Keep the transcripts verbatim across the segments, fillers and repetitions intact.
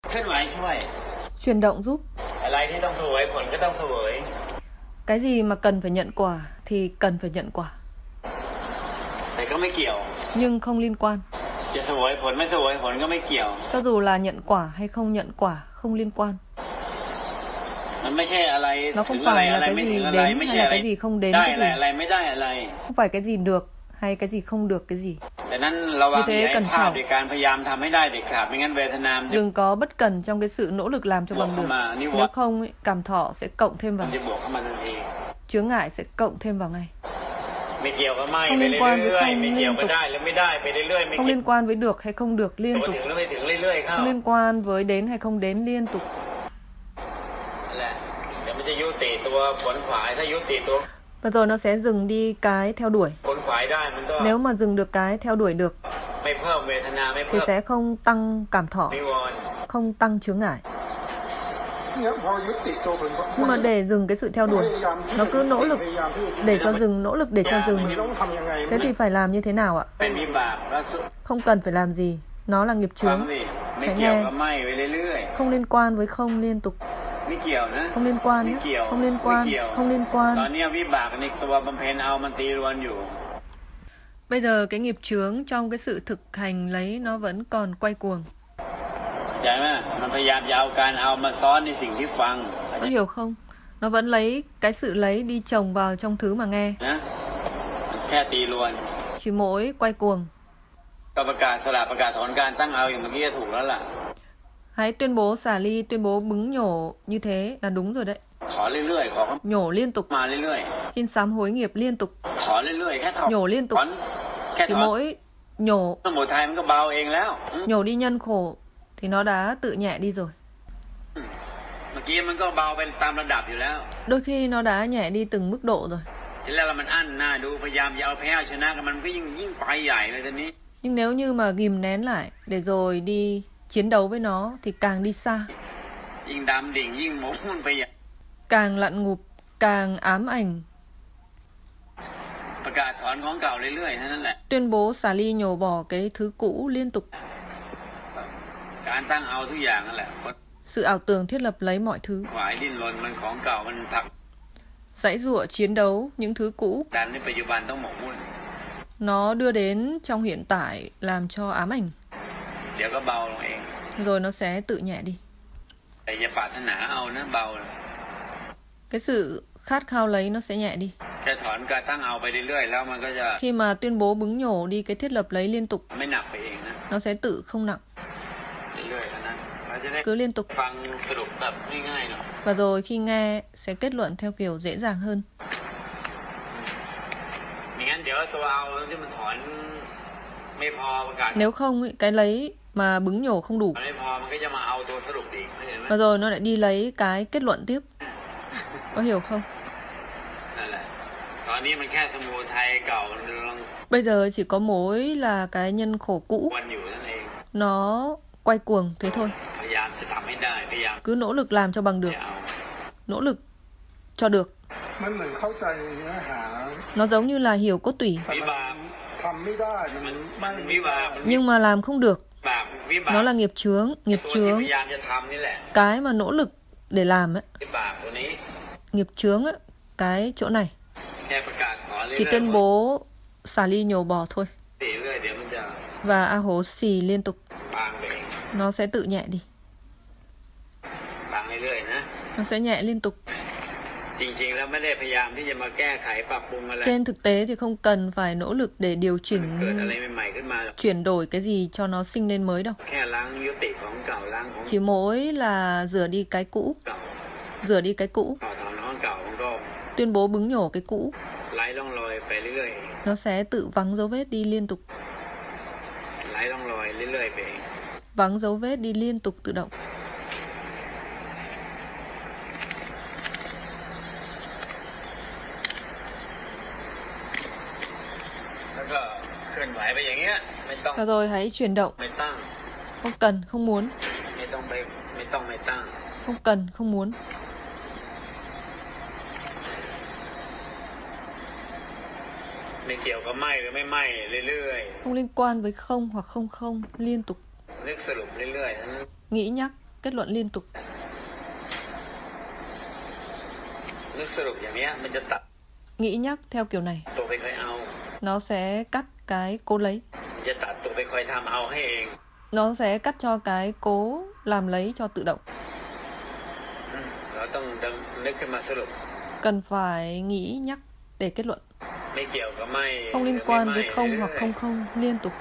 Chuyển động giúp. Cái gì mà cần phải nhận quả thì cần phải nhận quả, nhưng không liên quan. Cho dù là nhận quả hay không nhận quả, không liên quan. Nó không phải là cái gì đến hay là cái gì không đến cái gì. Không phải cái gì được hay cái gì không được cái gì. Như thế cẩn trọng. Đừng có bất cẩn trong cái sự nỗ lực làm cho bằng được. Nếu không, cảm thọ sẽ cộng thêm vào. Chướng ngại sẽ cộng thêm vào ngay. Không liên quan với không liên tục. Không liên quan với được hay không được liên tục. Không liên quan với đến hay không đến liên tục. Và rồi nó sẽ dừng đi cái theo đuổi. Nếu mà dừng được cái theo đuổi được thì sẽ không tăng cảm thọ, không tăng chướng ngại. Nhưng mà để dừng cái sự theo đuổi, nó cứ nỗ lực để cho dừng, nỗ lực để cho dừng. Thế thì phải làm như thế nào ạ? Không cần phải làm gì. Nó là nghiệp chướng. Hãy nghe. Không liên quan với không liên tục. Không liên quan nhé. Không liên quan. Không liên quan. Bây giờ cái nghiệp chướng trong cái sự thực hành lấy nó vẫn còn quay cuồng. Có hiểu không? Nó vẫn lấy cái sự lấy đi chồng vào trong thứ mà nghe. Chỉ mỗi quay cuồng. Hãy tuyên bố xả ly, tuyên bố bứng nhổ như thế là đúng rồi đấy. Nhổ liên tục. Xin sám hối nghiệp liên tục. Nhổ liên tục. Chỉ mỗi nhổ nhổ đi nhân khổ thì nó đã tự nhẹ đi rồi. Đôi khi nó đã nhẹ đi từng mức độ rồi. Nhưng nếu như mà ghìm nén lại để rồi đi chiến đấu với nó thì càng đi xa, càng lặn ngụp, càng ám ảnh. Tuyên bố xả ly nhổ bỏ cái thứ cũ liên tục. Sự ảo tưởng thiết lập lấy mọi thứ. Giãy giụa chiến đấu những thứ cũ. Nó đưa đến trong hiện tại làm cho ám ảnh. Rồi nó sẽ tự nhẹ đi. Cái sự khát khao lấy nó sẽ nhẹ đi. Khi mà tuyên bố bứng nhổ đi cái thiết lập lấy liên tục, nó sẽ tự không nặng. Cứ liên tục. Và rồi khi nghe sẽ kết luận theo kiểu dễ dàng hơn. Nếu không, cái lấy mà bứng nhổ không đủ. Và rồi nó lại đi lấy cái kết luận tiếp. Có hiểu không? Bây giờ chỉ có mối là cái nhân khổ cũ. Nó quay cuồng thế thôi. Cứ nỗ lực làm cho bằng được. Nỗ lực cho được. Nó giống như là hiểu cốt tủy. Nhưng mà làm không được. Nó là nghiệp chướng. Nghiệp chướng. Cái mà nỗ lực để làm ấy. Nghiệp chướng ấy. Cái chỗ này. Chỉ tuyên bố xả ly nhổ bỏ thôi. Và a hố xì liên tục. Nó sẽ tự nhẹ đi. Nó sẽ nhẹ liên tục. Trên thực tế thì không cần phải nỗ lực để điều chỉnh, chuyển đổi cái gì cho nó sinh lên mới đâu. Chỉ mỗi là rửa đi cái cũ. Rửa đi cái cũ. Tuyên bố bứng nhổ cái cũ. Nó sẽ tự vắng dấu vết đi liên tục. Vắng dấu vết đi liên tục tự động. Và rồi hãy chuyển động. Không cần, không muốn. Không cần, không muốn. Không liên quan với không hoặc không không liên tục. Nghĩ nhắc kết luận liên tục. Nghĩ nhắc theo kiểu này, nó sẽ cắt cái cố lấy. Nó sẽ cắt cho cái cố làm lấy cho tự động. Cần phải nghĩ nhắc để kết luận. Không liên quan với không hoặc không không, liên tục.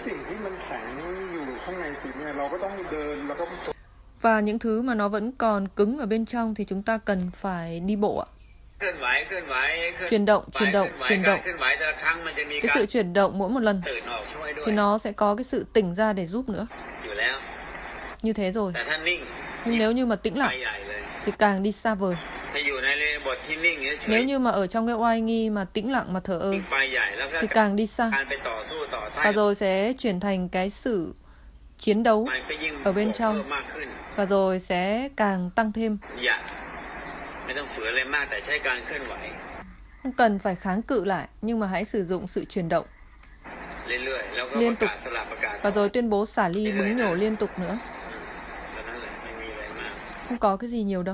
Và những thứ mà nó vẫn còn cứng ở bên trong thì chúng ta cần phải đi bộ ạ. Chuyển động, chuyển động, chuyển động. Cái sự chuyển động mỗi một lần thì nó sẽ có cái sự tỉnh ra để giúp nữa. Như thế rồi. Nhưng nếu như mà tĩnh lại thì càng đi xa vời. Nếu như mà ở trong cái oai nghi mà tĩnh lặng mà thờ ơ thì càng đi xa. Và rồi sẽ chuyển thành cái sự chiến đấu ở bên trong. Và rồi sẽ càng tăng thêm. Không cần phải kháng cự lại, nhưng mà hãy sử dụng sự chuyển động liên tục. Và rồi tuyên bố xả ly bứng nhổ liên tục nữa. Không có cái gì nhiều đâu.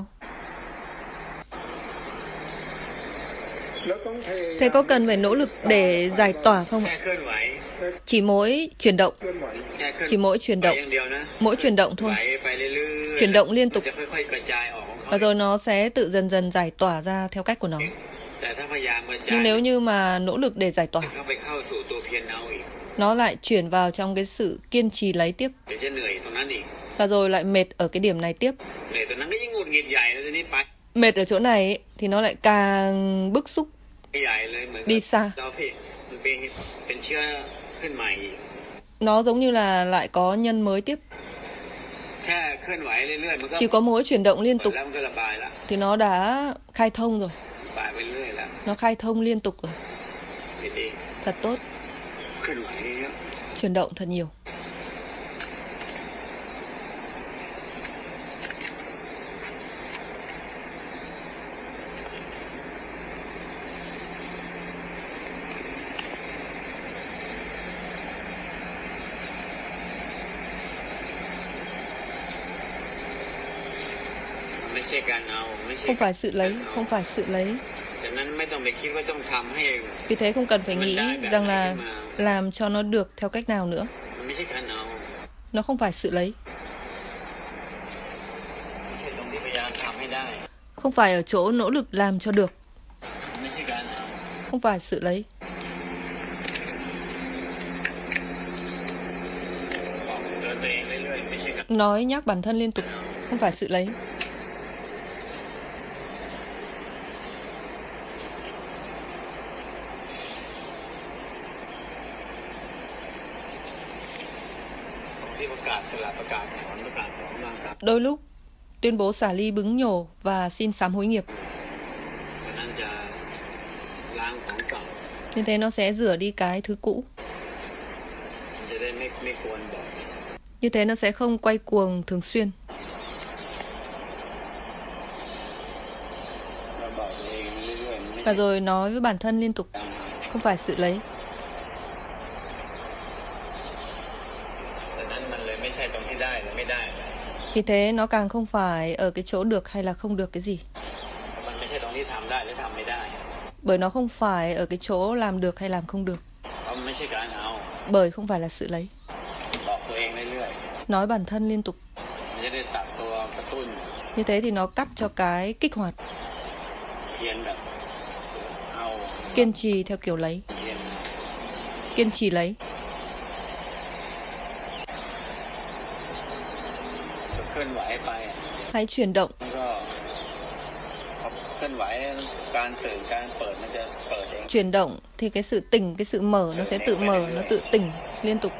Thế có cần phải nỗ lực để giải tỏa không ạ? Chỉ mỗi chuyển động. Chỉ mỗi chuyển động. Mỗi chuyển động thôi. Chuyển động liên tục. Và rồi nó sẽ tự dần dần giải tỏa ra theo cách của nó. Nhưng nếu như mà nỗ lực để giải tỏa, nó lại chuyển vào trong cái sự kiên trì lấy tiếp. Và rồi lại mệt ở cái điểm này tiếp. Mệt ở chỗ này ấy, thì nó lại càng bức xúc đi xa. Nó giống như là lại có nhân mới tiếp. Chỉ có mỗi chuyển động liên tục thì nó đã khai thông rồi. Nó khai thông liên tục rồi. Thật tốt. Chuyển động thật nhiều. Không phải sự lấy, không phải sự lấy. Vì thế không cần phải nghĩ rằng là làm cho nó được theo cách nào nữa. Nó không phải sự lấy. Không phải ở chỗ nỗ lực làm cho được. Không phải sự lấy. Nói nhắc bản thân liên tục. Không phải sự lấy. Đôi lúc tuyên bố xả ly bứng nhổ và xin sám hối nghiệp. Như thế nó sẽ rửa đi cái thứ cũ. Như thế nó sẽ không quay cuồng thường xuyên. Và rồi nói với bản thân liên tục. Không phải sự lấy. Vì thế nó càng không phải ở cái chỗ được hay là không được cái gì. Bởi nó không phải ở cái chỗ làm được hay làm không được. Bởi không phải là sự lấy. Nói bản thân liên tục. Như thế thì nó cắt cho cái kích hoạt. Kiên trì theo kiểu lấy. Kiên trì lấy. Hãy chuyển động. Chuyển động thì cái sự tỉnh, cái sự mở nó sẽ tự mở, nó tự tỉnh liên tục.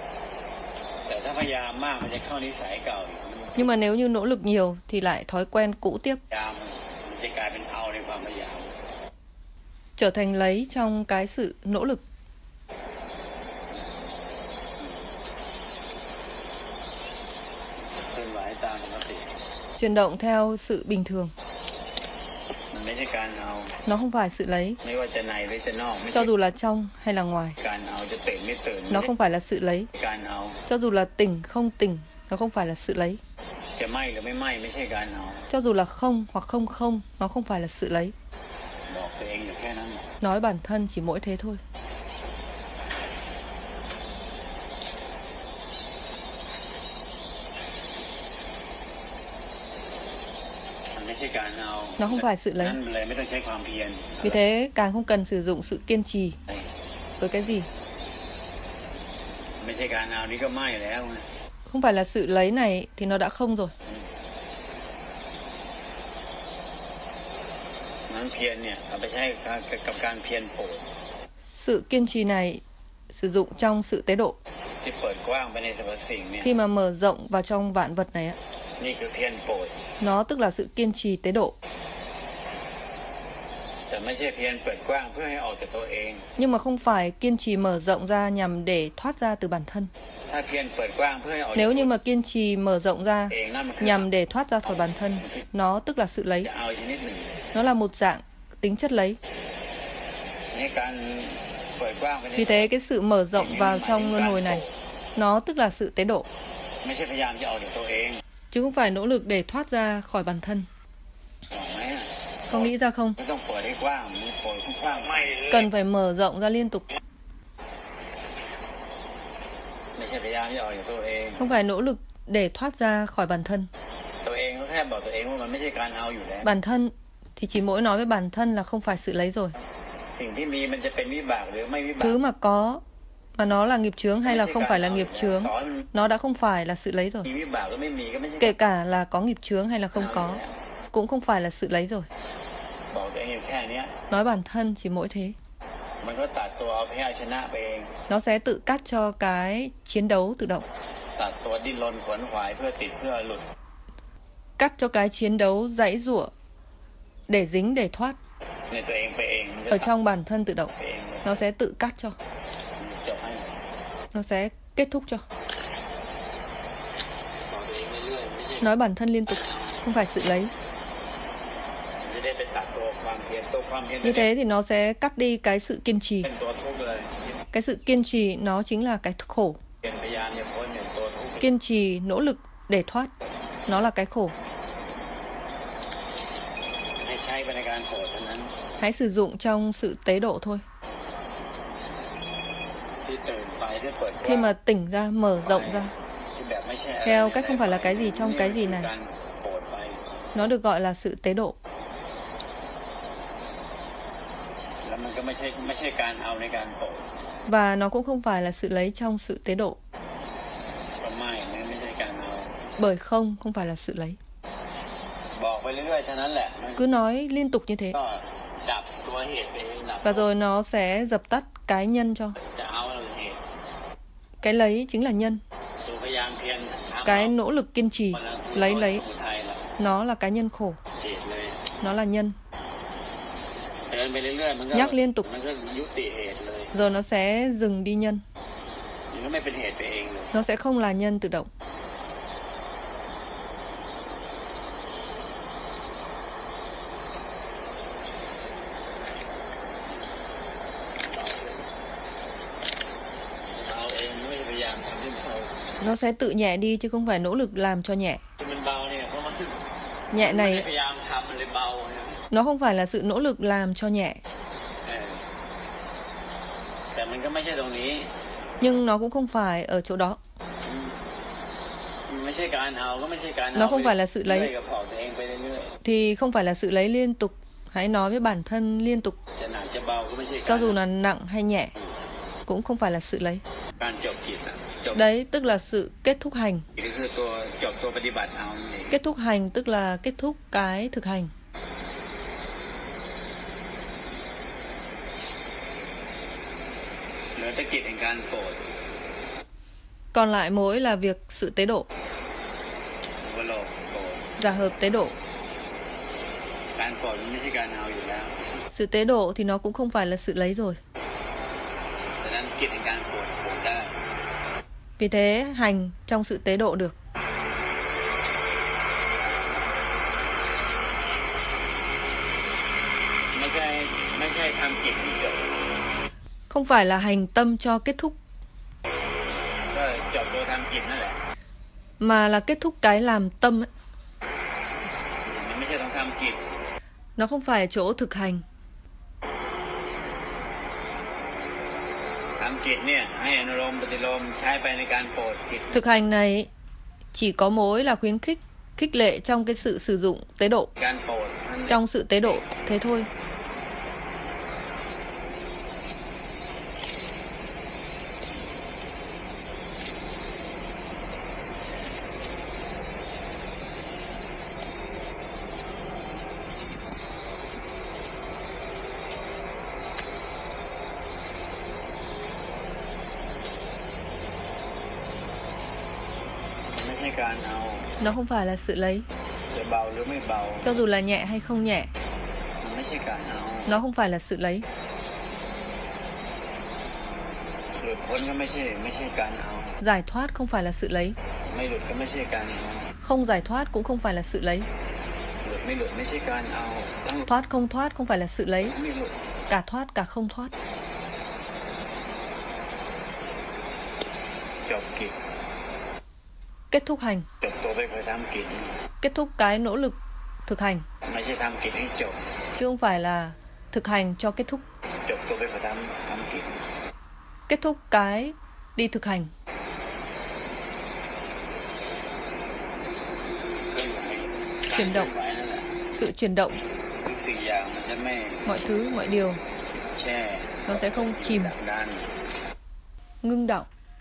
Nhưng mà nếu như nỗ lực nhiều thì lại thói quen cũ tiếp. Trở thành lấy trong cái sự nỗ lực. Chuyển động theo sự bình thường. Nó không phải sự lấy. Cho dù là trong hay là ngoài. Nó không phải là sự lấy. Cho dù là tỉnh không tỉnh, nó không phải là sự lấy. Cho dù là không hoặc không không, nó không phải là sự lấy. Nói bản thân chỉ mỗi thế thôi. Nó không phải sự lấy. Vì thế càng không cần sử dụng sự kiên trì với cái gì. Không phải là sự lấy này thì nó đã không rồi. Sự kiên trì này sử dụng trong sự tế độ. Khi mà mở rộng vào trong vạn vật này, nó tức là sự kiên trì tế độ. Nhưng mà không phải kiên trì mở rộng ra nhằm để thoát ra từ bản thân. Nếu như mà kiên trì mở rộng ra nhằm để thoát ra khỏi bản thân, nó tức là sự lấy. Nó là một dạng tính chất lấy. Vì thế cái sự mở rộng vào trong luân hồi này, nó tức là sự tế độ, chứ không phải nỗ lực để thoát ra khỏi bản thân. Có nghĩ ra không? Cần phải mở rộng ra liên tục. Không phải nỗ lực để thoát ra khỏi bản thân. Bản thân thì chỉ mỗi nói với bản thân là không phải sự lấy rồi. Thứ mà có mà nó là nghiệp chướng hay là không phải là nghiệp chướng, nó đã không phải là sự lấy rồi. Kể cả là có nghiệp chướng hay là không có, cũng không phải là sự lấy rồi. Nói bản thân chỉ mỗi thế. Nó sẽ tự cắt cho cái chiến đấu tự động. Cắt cho cái chiến đấu giãy giụa để dính để thoát. Ở trong bản thân tự động, nó sẽ tự cắt cho. Nó sẽ kết thúc cho. Nói bản thân liên tục, không phải sự lấy. Như thế thì nó sẽ cắt đi cái sự kiên trì. Cái sự kiên trì nó chính là cái khổ. Kiên trì, nỗ lực để thoát, nó là cái khổ. Hãy sử dụng trong sự tế độ thôi. Khi mà tỉnh ra, mở rộng ra, theo cách không phải là cái gì trong cái gì này, nó được gọi là sự tế độ. Và nó cũng không phải là sự lấy trong sự tế độ. Bởi không, không phải là sự lấy. Cứ nói liên tục như thế. Và rồi nó sẽ dập tắt cái nhân cho. Cái lấy chính là nhân. Cái nỗ lực kiên trì, lấy lấy, nó là cái nhân khổ. Nó là nhân. Nhắc liên tục, rồi nó sẽ dừng đi nhân. Nó sẽ không là nhân tự động. Nó sẽ tự nhẹ đi chứ không phải nỗ lực làm cho nhẹ. Nhẹ này, nó không phải là sự nỗ lực làm cho nhẹ. Nhưng nó cũng không phải ở chỗ đó. Nó không phải là sự lấy. Thì không phải là sự lấy liên tục. Hãy nói với bản thân liên tục. Cho dù là nặng hay nhẹ, cũng không phải là sự lấy. Đấy tức là sự kết thúc hành. Kết thúc hành tức là kết thúc cái thực hành. Còn lại mỗi là việc sự tế độ. Giả hợp tế độ. Sự tế độ thì nó cũng không phải là sự lấy rồi. Vì thế hành trong sự tế độ được. Không phải là hành tâm cho kết thúc. mà là kết thúc cái làm tâm ấy. Nó không phải ở chỗ thực hành. Thực hành này chỉ có mối là khuyến khích, khích lệ trong cái sự sử dụng tế độ, trong sự tế độ, thế thôi. Nó không phải là sự lấy. Cho dù là nhẹ hay không nhẹ, nó không phải là sự lấy. Giải thoát không phải là sự lấy. Không giải thoát cũng không phải là sự lấy. Thoát không thoát không phải là sự lấy. Cả thoát cả không thoát. Kết thúc hành. Kết thúc cái nỗ lực thực hành. Chứ không phải là thực hành cho kết thúc. Kết thúc cái đi thực hành. Chuyển động. Sự chuyển động. Mọi thứ, mọi điều nó sẽ không chìm, ngưng đọng.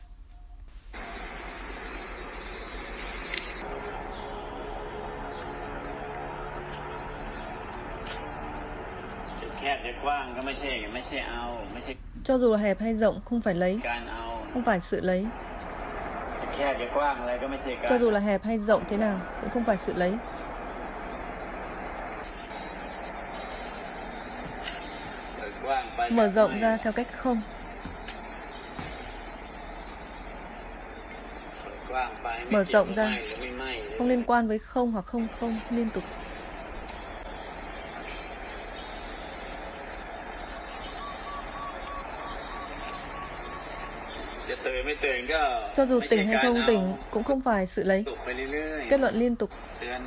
Cho dù là hẹp hay rộng không phải lấy, không phải sự lấy. Cho dù là hẹp hay rộng thế nào cũng không phải sự lấy. Mở rộng ra theo cách không. Mở rộng ra không liên quan với không hoặc không không liên tục. Cho dù tỉnh hay không tỉnh cũng không phải sự lấy. Kết luận liên tục.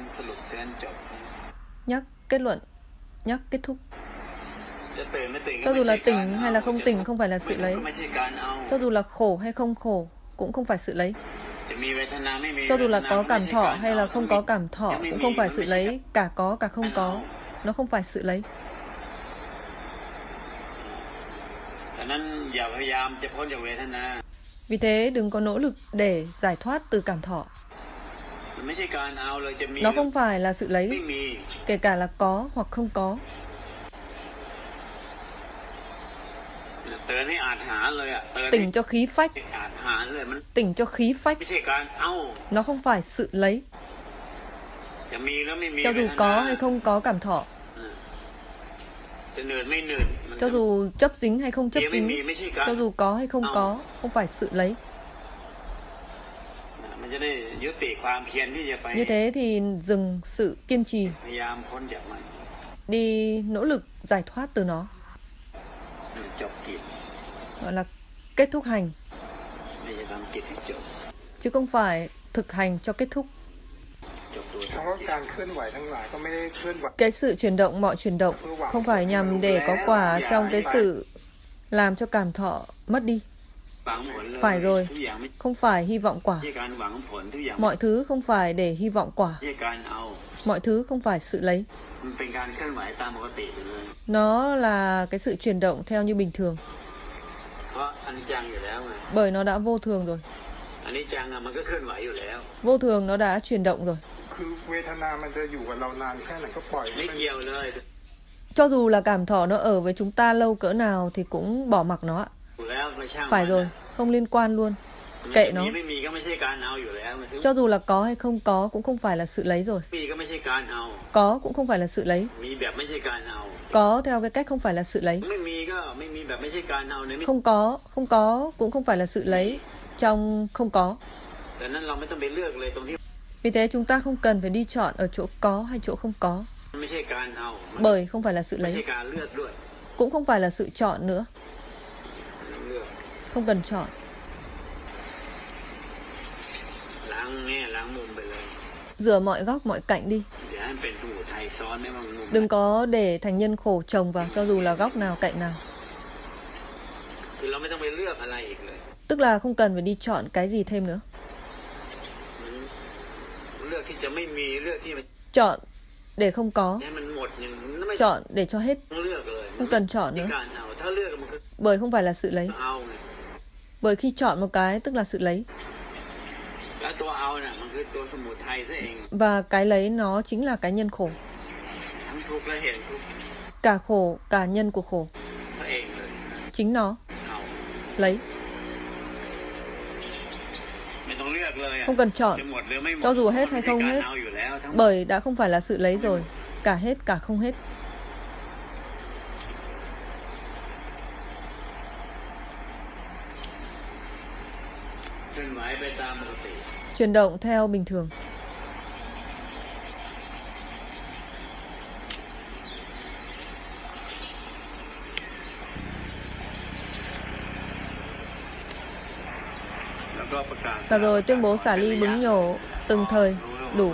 Nhắc kết luận, nhắc kết thúc. Cho dù là tỉnh hay là không tỉnh không phải là sự lấy. Cho dù là khổ hay không khổ cũng không phải sự lấy. Cho dù là có cảm thọ hay là không có cảm thọ cũng không phải sự lấy. Cả có cả không có, nó không phải sự lấy. Vì thế đừng có nỗ lực để giải thoát từ cảm thọ. Nó không phải là sự lấy, kể cả là có hoặc không có. Tỉnh cho khí phách. Tỉnh cho khí phách. Nó không phải sự lấy. Cho dù có hay không có cảm thọ, cho dù chấp dính hay không chấp dính, cho dù có hay không có, không phải sự lấy. Như thế thì dừng sự kiên trì, đi nỗ lực giải thoát từ nó. Gọi là kết thúc hành, chứ không phải thực hành cho kết thúc. Cái sự chuyển động, mọi chuyển động không phải nhằm để có quả trong cái sự làm cho cảm thọ mất đi. Phải rồi, không phải hy vọng quả. Mọi thứ không phải để hy vọng quả. Mọi thứ không phải sự lấy. Nó là cái sự chuyển động theo như bình thường. Bởi nó đã vô thường rồi. Vô thường nó đã chuyển động rồi. Cho dù là cảm thọ nó ở với chúng ta lâu cỡ nào thì cũng bỏ mặc nó ạ. Phải rồi, không liên quan luôn. Kệ nó. Cho dù là có hay không có cũng không phải là sự lấy rồi. Có cũng không phải là sự lấy. Có theo cái cách không phải là sự lấy. Không có, không có cũng không phải là sự lấy trong không có. Vì thế chúng ta không cần phải đi chọn ở chỗ có hay chỗ không có. Bởi không phải là sự lấy. Cũng không phải là sự chọn nữa. Không cần chọn. Rửa mọi góc mọi cạnh đi. Đừng có để thành nhân khổ chồng vào, cho dù là góc nào cạnh nào. Tức là không cần phải đi chọn cái gì thêm nữa. Chọn để không có, chọn để cho hết, không cần chọn nữa. Bởi không phải là sự lấy. Bởi khi chọn một cái tức là sự lấy. Và cái lấy nó chính là cái nhân khổ. Cả khổ, cả nhân của khổ. Chính nó. Lấy. Không cần chọn, cho dù hết hay không hết. Bởi đã không phải là sự lấy rồi. Cả hết, cả không hết. Chuyển động theo bình thường. Và rồi tuyên bố xả ly bứng nhổ từng thời đủ.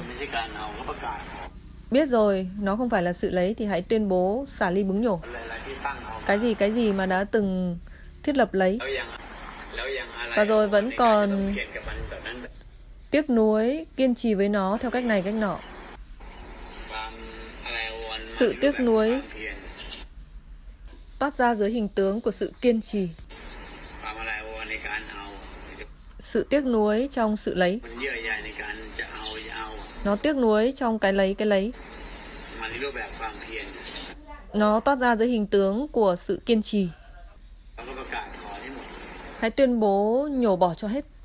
Biết rồi nó không phải là sự lấy thì hãy tuyên bố xả ly bứng nhổ. Cái gì cái gì mà đã từng thiết lập lấy. Và rồi vẫn còn tiếc nuối, kiên trì với nó theo cách này cách nọ. Sự tiếc nuối toát ra dưới hình tướng của sự kiên trì. Sự tiếc nuối trong sự lấy. Nó tiếc nuối trong cái lấy cái lấy. Nó toát ra dưới hình tướng của sự kiên trì. Hãy tuyên bố nhổ bỏ cho hết.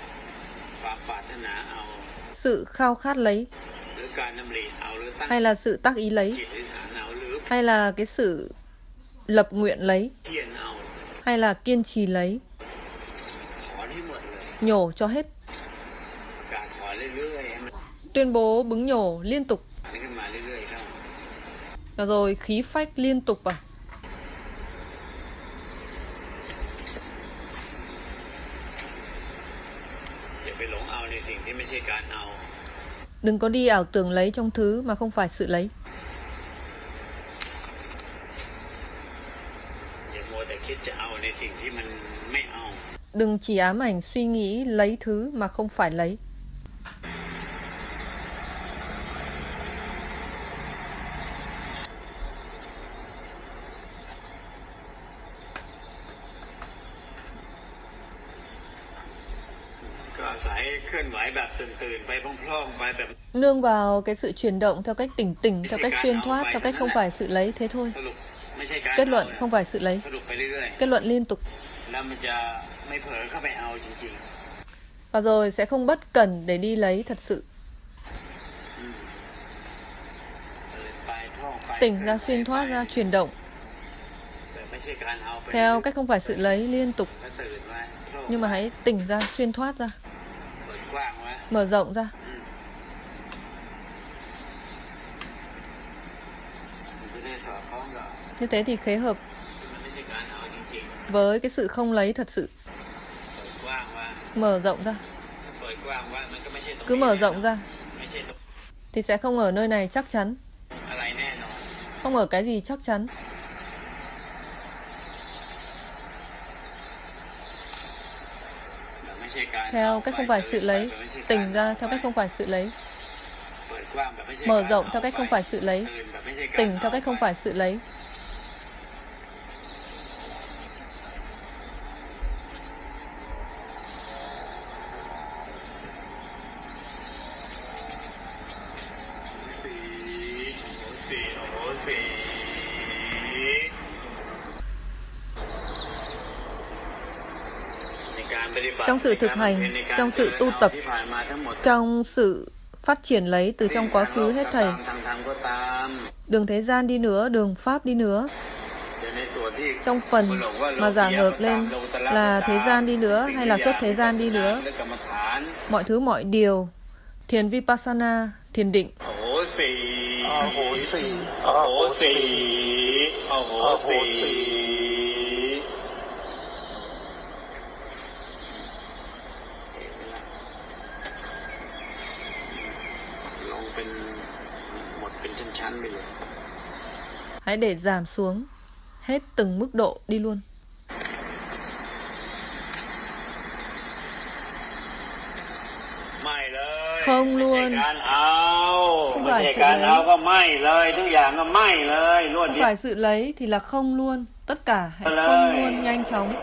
Sự khao khát lấy, hay là sự tác ý lấy, hay là cái sự lập nguyện lấy, hay là kiên trì lấy, nhổ cho hết. Tuyên bố bứng nhổ liên tục. Và rồi khí phách liên tục vào. Đừng có đi ảo tưởng lấy trong thứ mà không phải sự lấy. Đừng chỉ ám ảnh suy nghĩ lấy thứ mà không phải lấy. Nương vào cái sự chuyển động theo cách tỉnh tỉnh, theo cách xuyên thoát, theo cách không phải sự lấy, thế thôi. Kết luận không phải sự lấy. Kết luận liên tục. Và rồi sẽ không bất cẩn để đi lấy thật sự. Tỉnh ra, xuyên thoát ra, chuyển động theo cách không phải sự lấy liên tục. Nhưng mà hãy tỉnh ra, xuyên thoát ra, mở rộng ra. Như thế thì khế hợp với cái sự không lấy thật sự. Mở rộng ra. Cứ mở rộng ra thì sẽ không ở nơi này chắc chắn. Không ở cái gì chắc chắn. Theo cách không phải sự lấy. Tỉnh ra theo cách không phải sự lấy. Mở rộng theo cách không phải sự lấy. Tỉnh theo cách không phải sự lấy. Trong sự thực hành, trong sự tu tập, trong sự phát triển lấy từ trong quá khứ hết thảy, đường thế gian đi nữa, đường pháp đi nữa, trong phần mà giả hợp lên là thế gian đi nữa hay là xuất thế gian đi nữa, mọi thứ mọi điều, thiền vipassana, thiền định, Hãy để giảm xuống hết từng mức độ đi luôn. Không luôn. Không phải sự lấy. Không phải sự lấy thì là không luôn. Tất cả hãy không luôn nhanh chóng.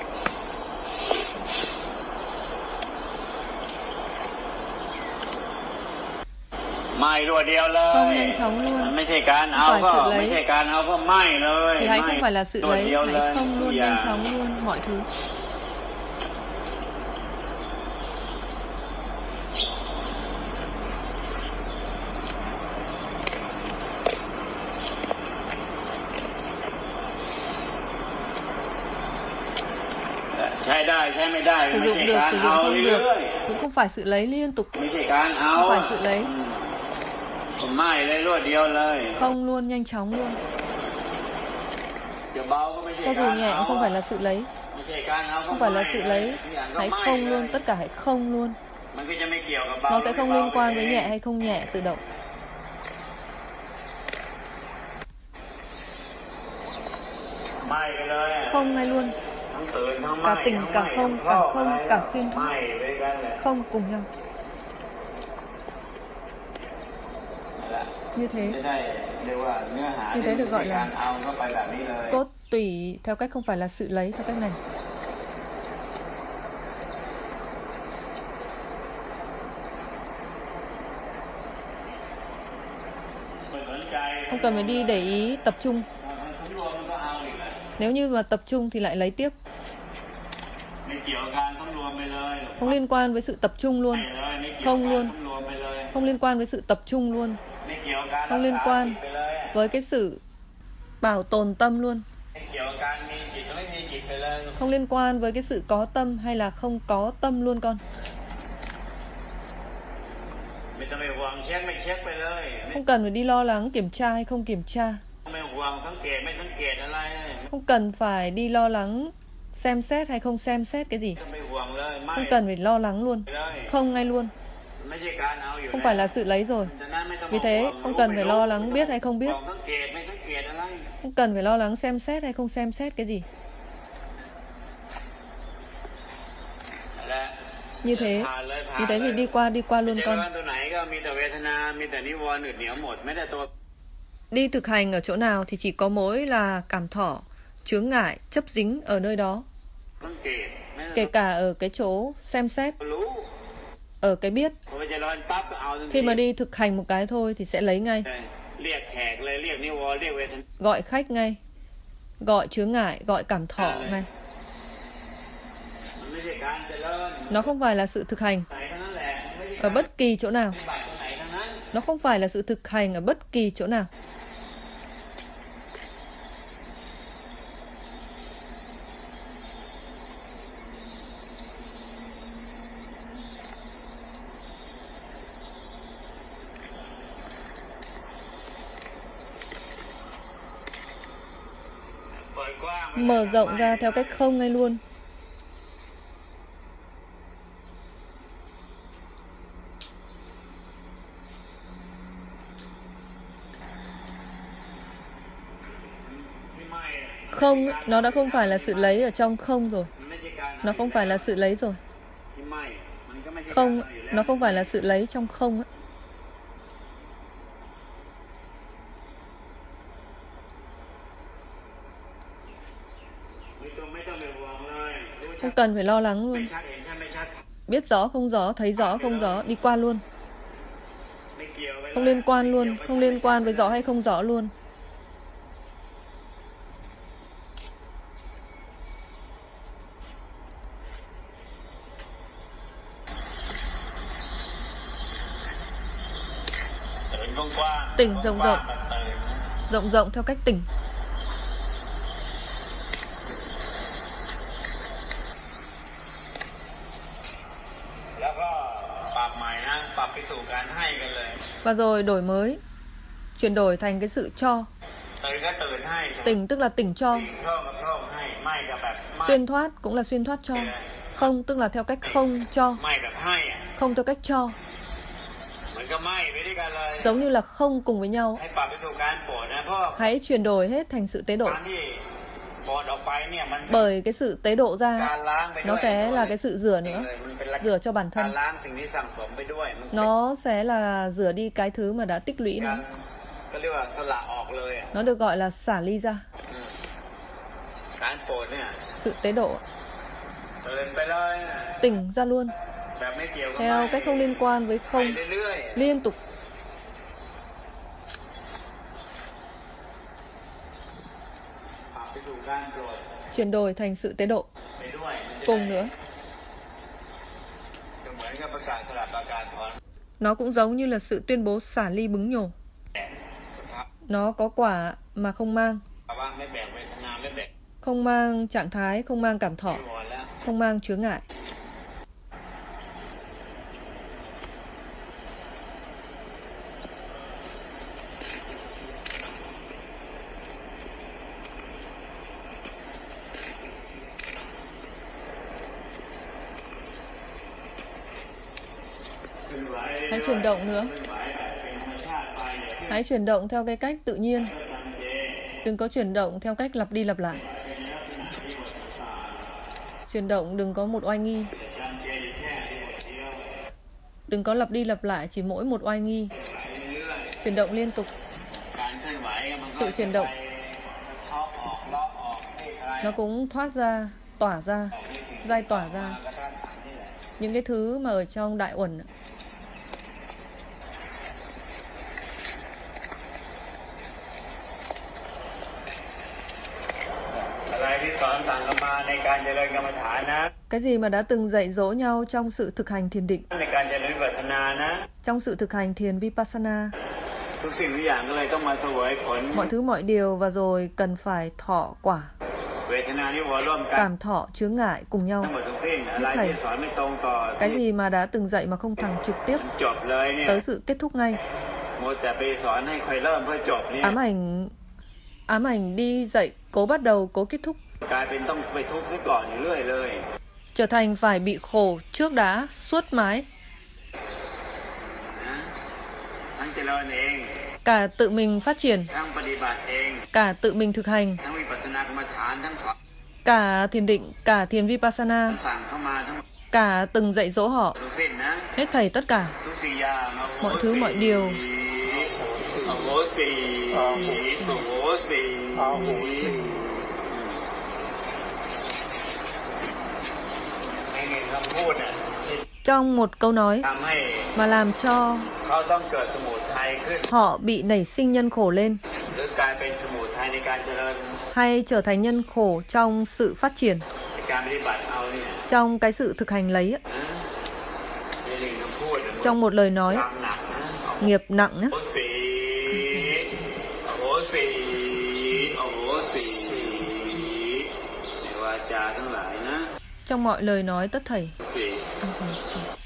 Không nhanh chóng luôn. Không phải sự lấy thì hãy không phải là sự lấy. Hãy không luôn nhanh chóng luôn mọi thứ. Sử dụng được, sử dụng không được. Cũng không phải sự lấy liên tục. Không phải sự lấy. Không luôn nhanh chóng luôn. Cho dù nhẹ cũng không phải là sự lấy. Không phải là sự lấy. Hãy không luôn, tất cả hãy không luôn. Nó sẽ không liên quan với nhẹ hay không nhẹ tự động. Không ngay luôn. Cả tỉnh, cả không, cả không, cả xuyên thoát. Không cùng nhau. Như thế. Như thế được gọi là cốt tủy theo cách không phải là sự lấy, theo cách này. Không cần phải đi để ý tập trung. Nếu như mà tập trung thì lại lấy tiếp. Không liên quan với sự tập trung luôn. Không luôn. Không liên quan với sự tập trung luôn. Không liên quan với cái sự bảo tồn tâm luôn. Không liên quan với cái sự có tâm hay là không có tâm luôn con. Không cần phải đi lo lắng kiểm tra hay không kiểm tra. Không cần phải đi lo lắng xem xét hay không xem xét cái gì. Không cần phải lo lắng luôn. Không ngay luôn. Không phải là sự lấy rồi. Vì thế không cần phải lo lắng biết hay không biết. Không cần phải lo lắng xem xét hay không xem xét cái gì. Như thế. Như thế thì đi qua đi qua luôn con. Đi thực hành ở chỗ nào thì chỉ có mỗi là cảm thọ, chướng ngại, chấp dính ở nơi đó. Kể cả ở cái chỗ xem xét, ở cái biết. Khi mà đi thực hành một cái thôi thì sẽ lấy ngay. Gọi khách ngay. Gọi chướng ngại, gọi cảm thọ ngay. Nó không phải là sự thực hành ở bất kỳ chỗ nào. Nó không phải là sự thực hành ở bất kỳ chỗ nào. Mở rộng ra theo cách không ngay luôn. Không, nó đã không phải là sự lấy ở trong không rồi. Nó không phải là sự lấy rồi. Không, nó không phải là sự lấy trong không ấy. Không cần phải lo lắng luôn. Biết rõ không rõ, thấy rõ không rõ, đi qua luôn. Không liên quan luôn, không liên quan với rõ hay không rõ luôn. Tỉnh rộng rộng. Rộng rộng theo cách tỉnh. Và rồi đổi mới. Chuyển đổi thành cái sự cho. Tỉnh tức là tỉnh cho. Xuyên thoát cũng là xuyên thoát cho. Không tức là theo cách không cho. Không theo cách cho. giống như là không cùng với nhau. Hãy chuyển đổi hết thành sự tế độ. Bởi cái sự tế độ ra, nó sẽ là cái sự rửa nữa, rửa cho bản thân. Nó sẽ là rửa đi cái thứ mà đã tích lũy nữa. Nó được gọi là xả ly ra. Sự tế độ, tỉnh ra luôn, theo cách không liên quan với không, liên tục. Chuyển đổi thành sự tế độ cùng nữa. Nó cũng giống như là sự tuyên bố xả ly bứng nhổ. Nó có quả mà không mang. Không mang trạng thái, không mang cảm thọ, không mang chướng ngại. Hãy chuyển động nữa. Hãy chuyển động theo cái cách tự nhiên. Đừng có chuyển động theo cách lặp đi lặp lại. Chuyển động đừng có một oai nghi. Đừng có lặp đi lặp lại chỉ mỗi một oai nghi. Chuyển động liên tục. Sự chuyển động nó cũng thoát ra, tỏa ra, dai tỏa ra những cái thứ mà ở trong đại uẩn. Cái gì mà đã từng dạy dỗ nhau trong sự thực hành thiền định, trong sự thực hành thiền Vipassana, mọi thứ mọi điều và rồi cần phải thọ quả. Cảm thọ chướng ngại cùng nhau. Hết thảy, cái gì mà đã từng dạy mà không thẳng trực tiếp tới sự kết thúc ngay. Ám ảnh Ám ảnh đi dạy cố bắt đầu, cố kết thúc, trở thành phải bị khổ trước đã, suốt mãi. Cả tự mình phát triển, cả tự mình thực hành, cả thiền định, cả thiền Vipassana, cả từng dạy dỗ họ. Hết thảy tất cả, mọi thứ mọi điều. Trong một câu nói mà làm cho họ bị nảy sinh nhân khổ lên, hay trở thành nhân khổ trong sự phát triển, trong cái sự thực hành lấy, trong một lời nói nghiệp nặng nhé. Trong mọi lời nói tất thảy